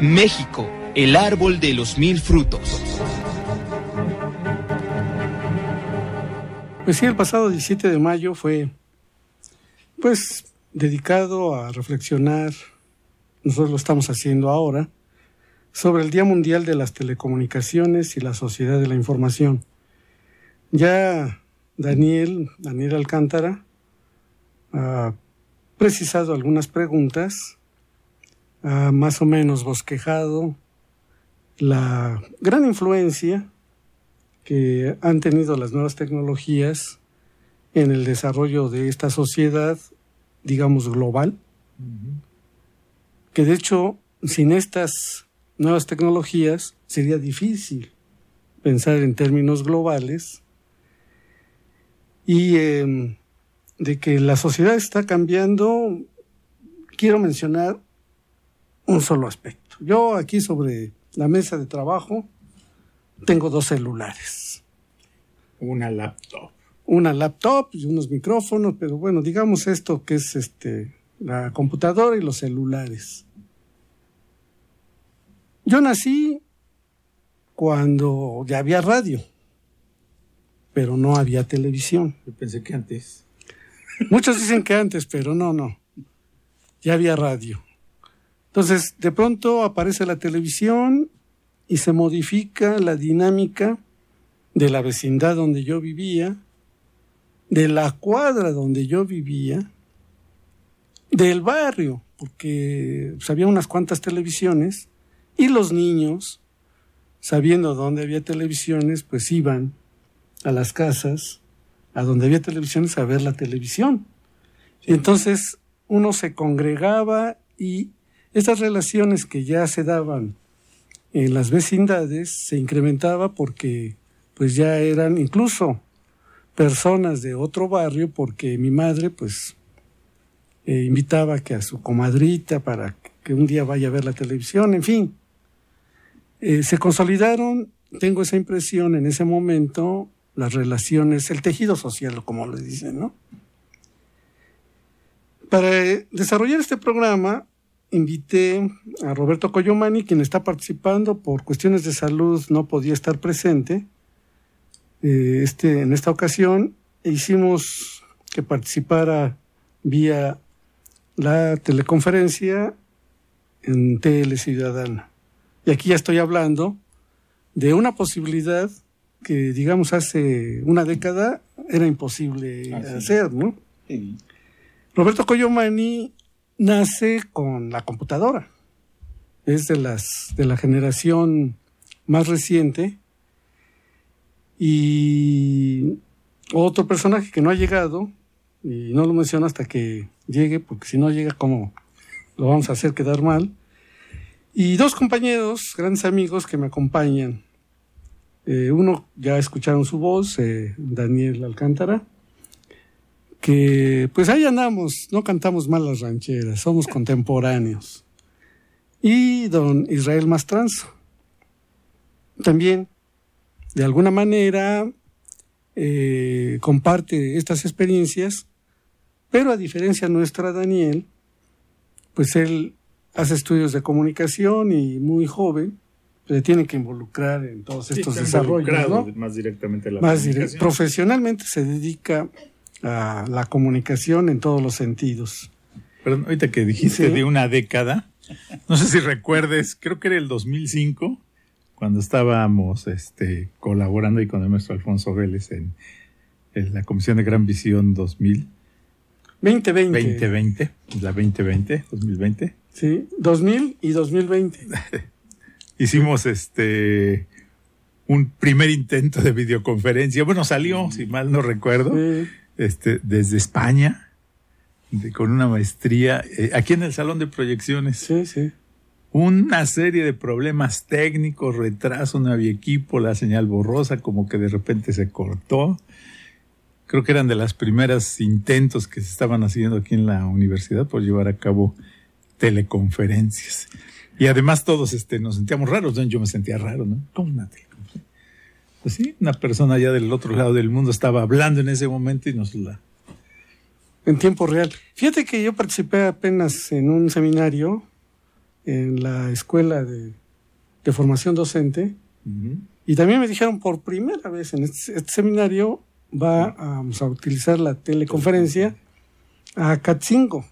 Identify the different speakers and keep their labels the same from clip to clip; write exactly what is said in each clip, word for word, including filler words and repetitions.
Speaker 1: México, el árbol de los mil frutos.
Speaker 2: Pues sí, el pasado diecisiete de mayo fue, pues, dedicado a reflexionar, nosotros lo estamos haciendo ahora, sobre el Día Mundial de las Telecomunicaciones y la Sociedad de la Información. Ya Daniel, Daniel Alcántara, ha precisado algunas preguntas, ha más o menos bosquejado la gran influencia que han tenido las nuevas tecnologías en el desarrollo de esta sociedad, digamos, global, uh-huh. que de hecho, sin estas nuevas tecnologías, sería difícil pensar en términos globales, y eh, de que la sociedad está cambiando. Quiero mencionar un solo aspecto. Yo aquí sobre la mesa de trabajo tengo dos celulares.
Speaker 3: Una laptop.
Speaker 2: Una laptop y unos micrófonos, pero bueno, digamos esto que es este la computadora y los celulares. Yo nací cuando ya había radio, pero no había televisión.
Speaker 3: Yo pensé que antes.
Speaker 2: Muchos dicen que antes, pero no, no. Ya había radio. Entonces, de pronto aparece la televisión y se modifica la dinámica de la vecindad donde yo vivía, de la cuadra donde yo vivía, del barrio, porque pues, había unas cuantas televisiones, y los niños, sabiendo dónde había televisiones, pues iban a las casas, a donde había televisiones, a ver la televisión. Sí. Entonces, uno se congregaba y estas relaciones que ya se daban en las vecindades se incrementaba porque pues ya eran incluso personas de otro barrio, porque mi madre pues eh, invitaba que a su comadrita para que un día vaya a ver la televisión, en fin. Eh, se consolidaron, tengo esa impresión en ese momento, las relaciones, el tejido social, como le dicen, ¿no? Para eh, desarrollar este programa, invité a Roberto Coyomani, quien está participando por cuestiones de salud, no podía estar presente. Eh, este, en esta ocasión hicimos que participara vía la teleconferencia en Tele Ciudadana. Y aquí ya estoy hablando de una posibilidad que, digamos, hace una década era imposible ah, hacer, sí. ¿no? Sí. Roberto Coyomani nace con la computadora. Es de las de la generación más reciente. Y otro personaje que no ha llegado, y no lo menciono hasta que llegue, porque si no llega, ¿cómo lo vamos a hacer quedar mal? Y dos compañeros, grandes amigos que me acompañan. Eh, uno, ya escucharon su voz, eh, Daniel Alcántara, que pues ahí andamos, no cantamos mal las rancheras, somos contemporáneos. Y don Israel Mastranzo, también, de alguna manera, eh, comparte estas experiencias, pero a diferencia nuestra, Daniel, pues él hace estudios de comunicación y muy joven, se tiene que involucrar en todos estos sí, desarrollos, ¿no?
Speaker 3: Más directamente a la
Speaker 2: más
Speaker 3: comunicación.
Speaker 2: Dire- profesionalmente se dedica a la comunicación en todos los sentidos.
Speaker 3: Perdón, ahorita que dijiste sí. de una década, no sé si recuerdes, creo que era el dos mil cinco, cuando estábamos este, colaborando ahí con el maestro Alfonso Vélez en, en la Comisión de Gran Visión dos mil
Speaker 2: veinte veinte.
Speaker 3: veinte veinte, la veinte veinte, dos mil veinte.
Speaker 2: Sí, dos mil y dos mil veinte.
Speaker 3: Hicimos este un primer intento de videoconferencia. Bueno, salió, si mal no recuerdo, sí. este, desde España, de, con una maestría, eh, aquí en el salón de proyecciones.
Speaker 2: Sí, sí.
Speaker 3: Una serie de problemas técnicos, retraso, no había equipo, la señal borrosa, como que de repente se cortó. Creo que eran de las primeras intentos que se estaban haciendo aquí en la universidad por llevar a cabo teleconferencias. Y además todos este, nos sentíamos raros, ¿no? Yo me sentía raro, ¿no? ¿Cómo una teleconferencia? Pues sí, una persona allá del otro lado del mundo estaba hablando en ese momento y nos la...
Speaker 2: En tiempo real. Fíjate que yo participé apenas en un seminario en la escuela de, de formación docente. Uh-huh. Y también me dijeron, por primera vez en este, este seminario va a, vamos a utilizar la teleconferencia a Catzingo,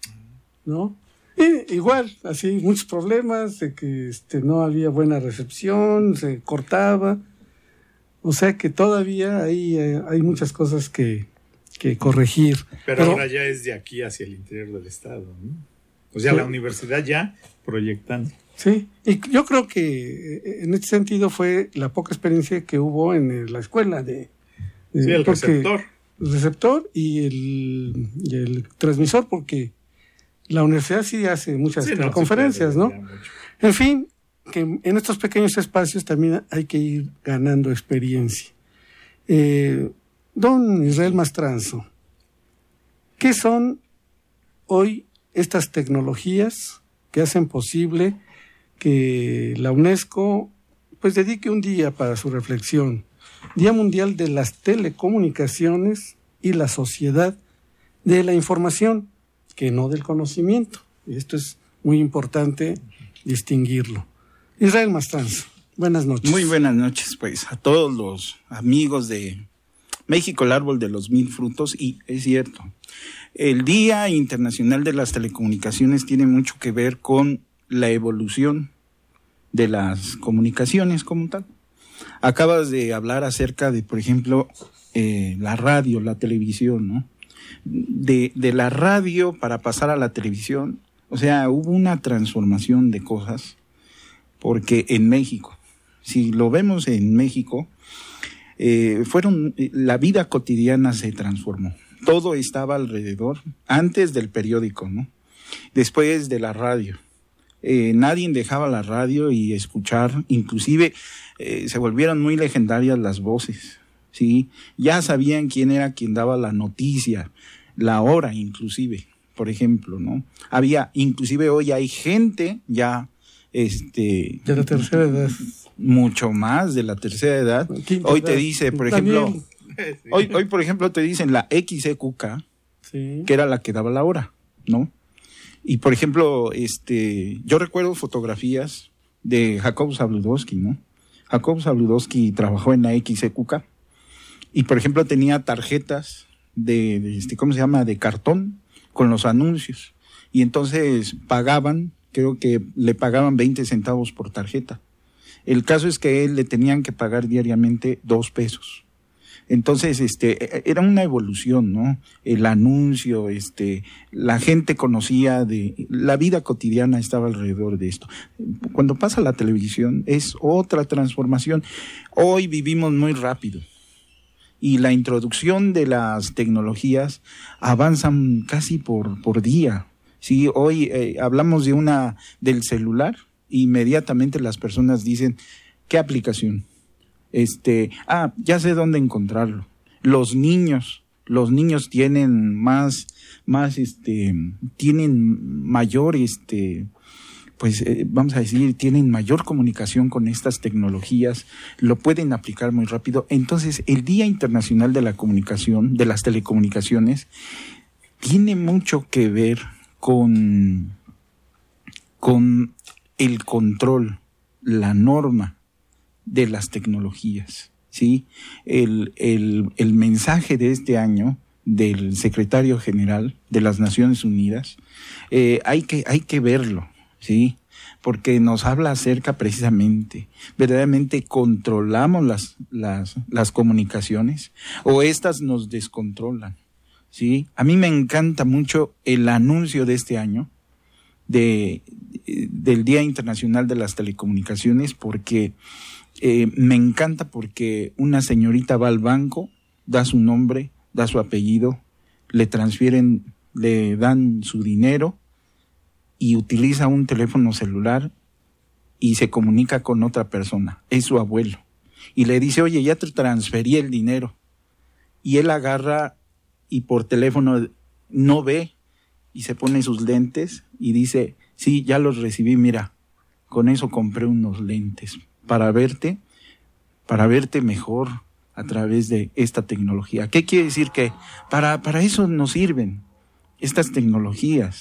Speaker 2: ¿no? Y igual, así, muchos problemas de que este, no había buena recepción, se cortaba. O sea que todavía hay, hay muchas cosas que, que corregir.
Speaker 3: Pero, Pero ahora ya es de aquí hacia el interior del estado, ¿no? O sea, sí. La universidad ya proyectando.
Speaker 2: Sí, y yo creo que en este sentido fue la poca experiencia que hubo en la escuela de... de
Speaker 3: sí, el receptor.
Speaker 2: El receptor y el, y el transmisor, porque la universidad sí hace muchas sí, no, conferencias, ¿no? En fin, que en estos pequeños espacios también hay que ir ganando experiencia. Eh, don Israel Mastranzo, ¿qué son hoy estas tecnologías que hacen posible que la UNESCO pues dedique un día para su reflexión? Día Mundial de las Telecomunicaciones y la Sociedad de la Información, que no del conocimiento. Y esto es muy importante distinguirlo. Israel Mastranzo, buenas noches.
Speaker 4: Muy buenas noches, pues, a todos los amigos de México, el árbol de los mil frutos. Y es cierto, el Día Internacional de las Telecomunicaciones tiene mucho que ver con la evolución de las comunicaciones como tal. Acabas de hablar acerca de, por ejemplo, eh, la radio, la televisión, ¿no? De, de la radio para pasar a la televisión, o sea, hubo una transformación de cosas, porque en México, si lo vemos en México, eh, fueron, la vida cotidiana se transformó. Todo estaba alrededor, antes del periódico, ¿no? Después de la radio. Eh, nadie dejaba la radio y escuchar, inclusive eh, se volvieron muy legendarias las voces, ¿sí? Ya sabían quién era quien daba la noticia, la hora inclusive, por ejemplo, ¿no? Había, inclusive hoy hay gente ya, este...
Speaker 2: de la tercera edad.
Speaker 4: Mucho más de la tercera edad. Hoy te dice, por ejemplo, hoy, hoy por ejemplo te dicen la X E Q K, sí, que era la que daba la hora, ¿no? Y por ejemplo, este, yo recuerdo fotografías de Jacob Zabludowski, ¿no? Jacob Zabludowski trabajó en la X E Q K y por ejemplo tenía tarjetas de, de este, ¿cómo se llama? De cartón con los anuncios. Y entonces pagaban, creo que le pagaban veinte centavos por tarjeta. El caso es que a él le tenían que pagar diariamente dos pesos. Entonces, este, era una evolución, ¿no? El anuncio, este, la gente conocía de, la vida cotidiana estaba alrededor de esto. Cuando pasa la televisión es otra transformación. Hoy vivimos muy rápido y la introducción de las tecnologías avanzan casi por, por día. Sí, hoy eh, hablamos de una, del celular, inmediatamente las personas dicen, ¿qué aplicación? Este, ah, ya sé dónde encontrarlo. Los niños, los niños tienen más, más, este, tienen mayor, este, pues, eh, vamos a decir, tienen mayor comunicación con estas tecnologías, lo pueden aplicar muy rápido. Entonces, el Día Internacional de la Comunicación, de las Telecomunicaciones, tiene mucho que ver con, con el control, la norma de las tecnologías, ¿sí? El, el, el mensaje de este año del secretario general de las Naciones Unidas, eh, hay que, hay que verlo, ¿sí? Porque nos habla acerca precisamente, verdaderamente controlamos las, las, las comunicaciones o estas nos descontrolan, ¿sí? A mí me encanta mucho el anuncio de este año de, del Día Internacional de las Telecomunicaciones, porque Eh, me encanta porque una señorita va al banco, da su nombre, da su apellido, le transfieren, le dan su dinero y utiliza un teléfono celular y se comunica con otra persona, es su abuelo, y le dice, oye, ya te transferí el dinero, y él agarra y por teléfono no ve y se pone sus lentes y dice, sí, ya los recibí, mira, con eso compré unos lentes para verte, para verte mejor a través de esta tecnología. ¿Qué quiere decir? Que para, para eso nos sirven estas tecnologías.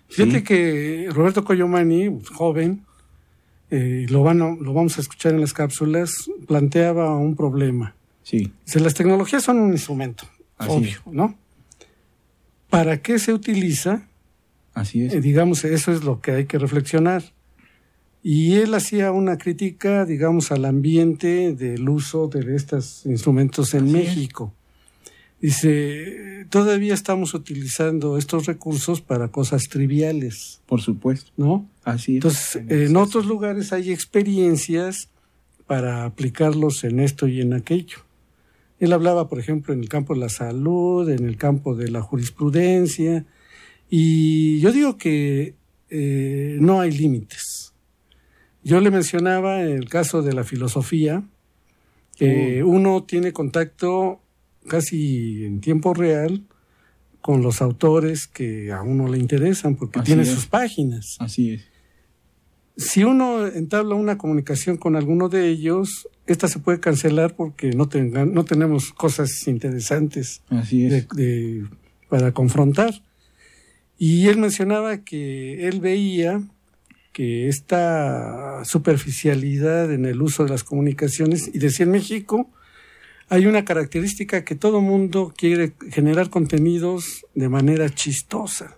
Speaker 2: Fíjate
Speaker 4: sí.
Speaker 2: que Roberto Collomani, joven, eh, lo, van a, lo vamos a escuchar en las cápsulas, planteaba un problema.
Speaker 4: Sí.
Speaker 2: Dice, las tecnologías son un instrumento, Así obvio, es. ¿no? ¿Para qué se utiliza?
Speaker 4: Así es.
Speaker 2: Eh, digamos, eso es lo que hay que reflexionar. Y él hacía una crítica, digamos, al ambiente del uso de estos instrumentos en Así México. Es. Dice, todavía estamos utilizando estos recursos para cosas triviales.
Speaker 4: Por supuesto.
Speaker 2: ¿No?
Speaker 4: Así es.
Speaker 2: Entonces, en es otros eso. lugares hay experiencias para aplicarlos en esto y en aquello. Él hablaba, por ejemplo, en el campo de la salud, en el campo de la jurisprudencia, y yo digo que eh, no hay límites. Yo le mencionaba en el caso de la filosofía, que uh. uno tiene contacto casi en tiempo real con los autores que a uno le interesan, porque Así tiene es. sus páginas.
Speaker 4: Así es.
Speaker 2: Si uno entabla una comunicación con alguno de ellos, esta se puede cancelar porque no tengan, no tenemos cosas interesantes
Speaker 4: Así es.
Speaker 2: de, de, para confrontar. Y él mencionaba que él veía que esta superficialidad en el uso de las comunicaciones, y decía en México, hay una característica que todo mundo quiere generar contenidos de manera chistosa.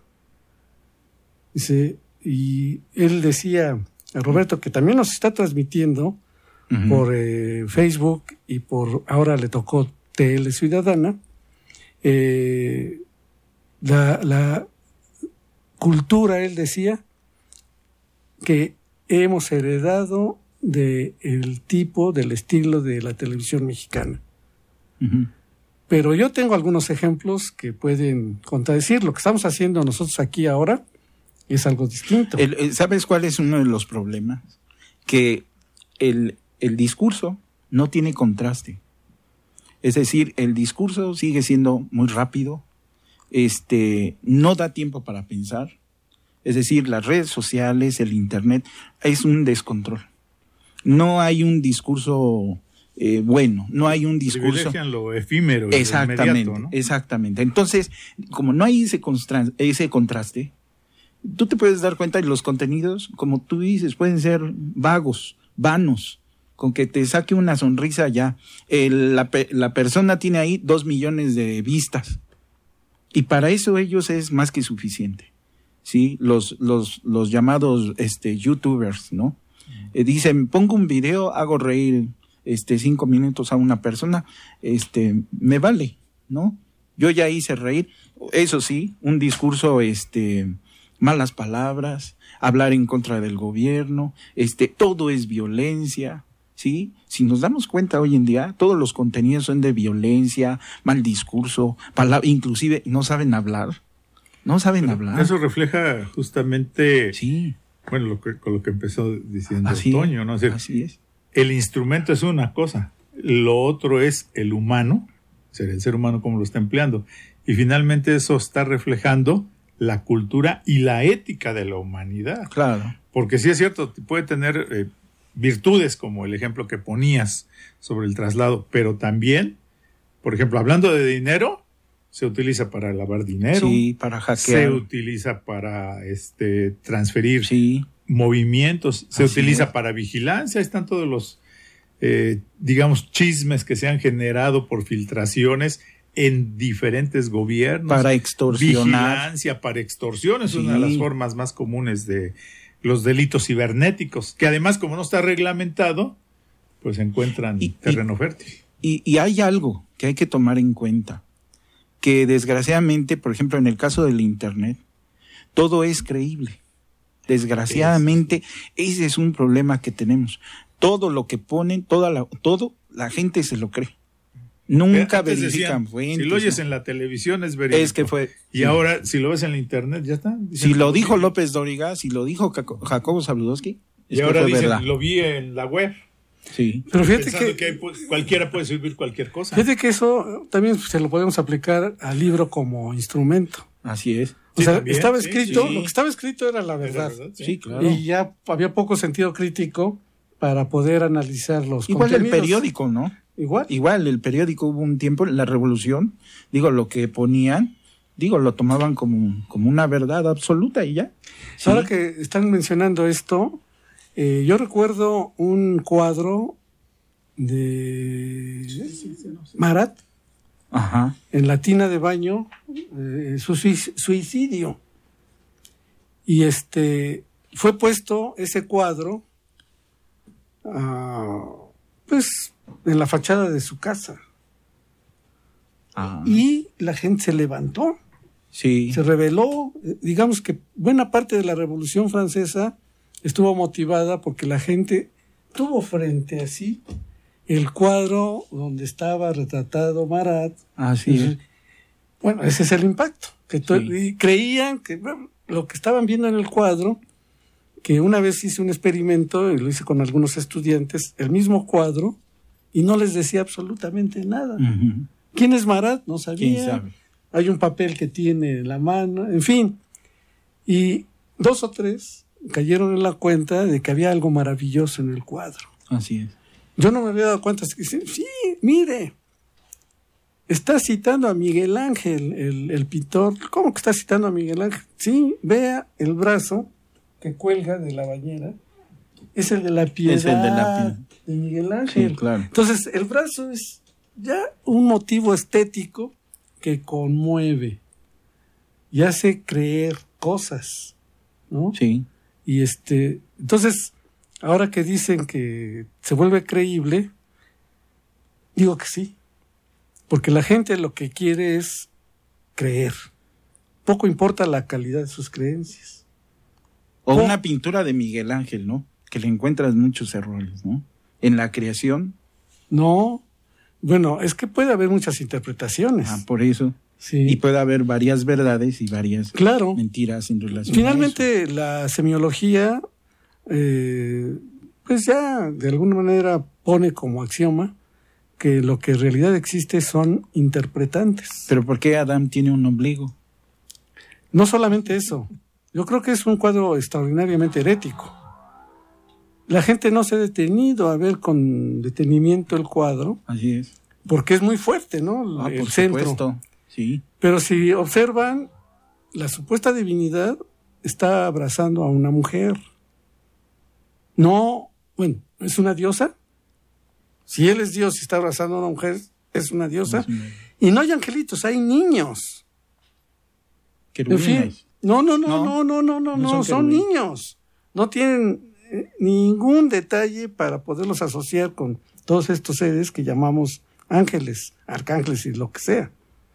Speaker 2: Dice, y él decía a Roberto que también nos está transmitiendo uh-huh. por eh, Facebook y por, ahora le tocó T L Ciudadana, eh, la, la cultura, él decía, que hemos heredado del tipo, del estilo de la televisión mexicana. Uh-huh. Pero yo tengo algunos ejemplos que pueden contradecir. Lo que estamos haciendo nosotros aquí ahora es algo distinto.
Speaker 4: El, el, ¿Sabes cuál es uno de los problemas? Que el, el discurso no tiene contraste. Es decir, el discurso sigue siendo muy rápido, este, no da tiempo para pensar. Es decir, las redes sociales, el internet, es un descontrol. No hay un discurso eh, bueno, no hay un discurso.
Speaker 3: Privilegian lo efímero y
Speaker 4: exactamente,
Speaker 3: lo inmediato, ¿no?
Speaker 4: Exactamente. Entonces, como no hay ese, constra- ese contraste, tú te puedes dar cuenta de los contenidos, como tú dices, pueden ser vagos, vanos, con que te saque una sonrisa ya. El, la, la persona tiene ahí dos millones de vistas. Y para eso ellos es más que suficiente. Sí, los, los, los llamados este, youtubers, ¿no? Eh, dicen, pongo un video, hago reír este, cinco minutos a una persona, este, me vale, ¿no? Yo ya hice reír. Eso sí, un discurso, este, malas palabras, hablar en contra del gobierno, este, todo es violencia, ¿sí? Si nos damos cuenta hoy en día, todos los contenidos son de violencia, mal discurso, palabra, inclusive no saben hablar. No saben
Speaker 3: Pero
Speaker 4: hablar.
Speaker 3: Eso refleja justamente,
Speaker 4: sí.
Speaker 3: bueno, lo que, con lo que empezó diciendo
Speaker 4: así
Speaker 3: Toño, ¿no? O sea,
Speaker 4: así es.
Speaker 3: El instrumento es una cosa, lo otro es el humano, o sea, el ser humano cómo lo está empleando. Y finalmente eso está reflejando la cultura y la ética de la humanidad.
Speaker 4: Claro.
Speaker 3: Porque sí es cierto, puede tener eh, virtudes como el ejemplo que ponías sobre el traslado, pero también, por ejemplo, hablando de dinero, se utiliza para lavar dinero.
Speaker 4: Sí, para hackear.
Speaker 3: Se utiliza para este, transferir
Speaker 4: sí.
Speaker 3: movimientos. Se
Speaker 4: Así
Speaker 3: utiliza
Speaker 4: es.
Speaker 3: para vigilancia. Ahí están todos los, eh, digamos, chismes que se han generado por filtraciones en diferentes gobiernos.
Speaker 4: Para extorsionar.
Speaker 3: Vigilancia, para extorsión. Es
Speaker 4: sí.
Speaker 3: una de las formas más comunes de los delitos cibernéticos. Que además, como no está reglamentado, pues encuentran
Speaker 4: y,
Speaker 3: terreno
Speaker 4: y,
Speaker 3: fértil.
Speaker 4: Y, y hay algo que hay que tomar en cuenta. Que desgraciadamente, por ejemplo, en el caso del Internet, todo es creíble. Desgraciadamente, es. ese es un problema que tenemos. Todo lo que ponen, toda la, todo, la gente se lo cree. Nunca
Speaker 3: Antes
Speaker 4: verifican
Speaker 3: decían,
Speaker 4: fuentes.
Speaker 3: Si lo oyes
Speaker 4: ¿no?
Speaker 3: en la televisión es verídico.
Speaker 4: Es que fue.
Speaker 3: Y
Speaker 4: sí.
Speaker 3: ahora, si lo ves en la internet, ya está.
Speaker 4: Si lo dijo López Dóriga, si lo dijo Jacobo Zabludowski,
Speaker 3: y ahora dicen, verdad. Lo vi en la web.
Speaker 4: Sí.
Speaker 2: Pero fíjate
Speaker 3: Pensando
Speaker 2: que,
Speaker 3: que hay, cualquiera puede subir cualquier cosa.
Speaker 2: Fíjate que eso también se lo podemos aplicar al libro como instrumento.
Speaker 4: Así es.
Speaker 2: O
Speaker 3: sí,
Speaker 2: sea,
Speaker 3: también,
Speaker 2: estaba
Speaker 3: sí,
Speaker 2: escrito,
Speaker 4: sí.
Speaker 2: lo que estaba escrito era la verdad.
Speaker 3: Era verdad sí.
Speaker 4: Sí, claro.
Speaker 2: Y ya había poco sentido crítico para poder analizar los
Speaker 4: Igual
Speaker 2: contenidos.
Speaker 4: el periódico, ¿no?
Speaker 2: Igual.
Speaker 4: Igual el periódico hubo un tiempo, la Revolución, digo, lo que ponían, digo, lo tomaban como, como una verdad absoluta y ya.
Speaker 2: ¿Sí? Ahora que están mencionando esto, eh, yo recuerdo un cuadro de Marat,
Speaker 4: ajá,
Speaker 2: en la tina de baño, eh, su suicidio. Y este fue puesto ese cuadro, uh, pues, en la fachada de su casa.
Speaker 4: Ajá.
Speaker 2: Y la gente se levantó.
Speaker 4: Sí.
Speaker 2: Se rebeló. Digamos que buena parte de la Revolución Francesa estuvo motivada porque la gente tuvo frente así el cuadro donde estaba retratado Marat.
Speaker 4: Así es.
Speaker 2: Bueno, ese es el impacto. Que sí. Y creían que bueno, lo que estaban viendo en el cuadro, que una vez hice un experimento, y lo hice con algunos estudiantes, el mismo cuadro, y no les decía absolutamente nada.
Speaker 4: Uh-huh.
Speaker 2: ¿Quién es Marat? No sabía.
Speaker 4: ¿Quién sabe?
Speaker 2: Hay un papel que tiene en la mano, en fin. Y dos o tres cayeron en la cuenta de que había algo maravilloso en el cuadro.
Speaker 4: Así es.
Speaker 2: Yo no me había dado cuenta. Sí, mire, está citando a Miguel Ángel, el, el pintor. ¿Cómo que está citando a Miguel Ángel? Sí, vea el brazo que cuelga de la bañera. Es el de la piedad
Speaker 4: es el de, la piedad.
Speaker 2: de Miguel Ángel.
Speaker 4: Sí, claro.
Speaker 2: Entonces, el brazo es ya un motivo estético que conmueve y hace creer cosas, ¿no?
Speaker 4: Sí.
Speaker 2: Y este, entonces, ahora que dicen que se vuelve creíble, digo que sí, porque la gente lo que quiere es creer. Poco importa la calidad de sus creencias.
Speaker 4: O oh. una pintura de Miguel Ángel, ¿no? Que le encuentras muchos errores, ¿no? En la creación.
Speaker 2: No. Bueno, es que puede haber muchas interpretaciones.
Speaker 4: Ah, por eso.
Speaker 2: Sí.
Speaker 4: Y puede haber varias verdades y varias
Speaker 2: claro.
Speaker 4: mentiras en relación
Speaker 2: Finalmente,
Speaker 4: a eso.
Speaker 2: la semiología, eh, pues ya de alguna manera pone como axioma que lo que en realidad existe son interpretantes.
Speaker 4: ¿Pero por qué Adán tiene un ombligo?
Speaker 2: No solamente eso. Yo creo que es un cuadro extraordinariamente herético. La gente no se ha detenido a ver con detenimiento el cuadro.
Speaker 4: Así es.
Speaker 2: Porque es muy fuerte, ¿no?
Speaker 4: Ah,
Speaker 2: el
Speaker 4: por
Speaker 2: centro.
Speaker 4: supuesto. Sí.
Speaker 2: Pero si observan, la supuesta divinidad está abrazando a una mujer. No, bueno, ¿es una diosa? Si él es Dios y está abrazando a una mujer, es una diosa. Es una... Y no hay angelitos, hay niños.
Speaker 4: Querubines.
Speaker 2: En fin, no, no, no, no, no, no, no, no, no son, son niños. No tienen eh, ningún detalle para poderlos asociar con todos estos seres que llamamos ángeles, arcángeles y lo que sea.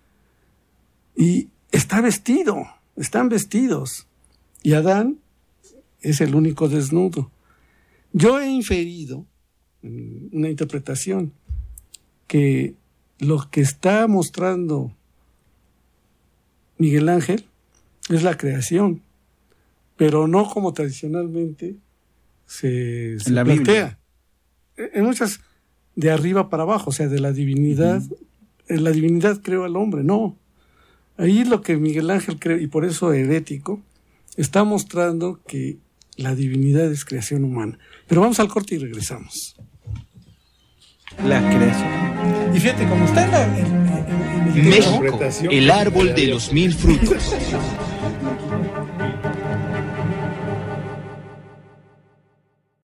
Speaker 2: Y está vestido, están vestidos. Y Adán es el único desnudo. Yo he inferido, en una interpretación, que lo que está mostrando Miguel Ángel es la creación, pero no como tradicionalmente se, se
Speaker 4: la
Speaker 2: plantea. Biblia. En muchas, de arriba para abajo, o sea, de la divinidad, uh-huh. en la divinidad creó al hombre, no. Ahí lo que Miguel Ángel cree, y por eso herético, está mostrando que la divinidad es creación humana. Pero vamos al corte y regresamos.
Speaker 4: La creación.
Speaker 2: Y fíjate, como está en, la, en, en, en el
Speaker 1: México, el árbol de los mil frutos.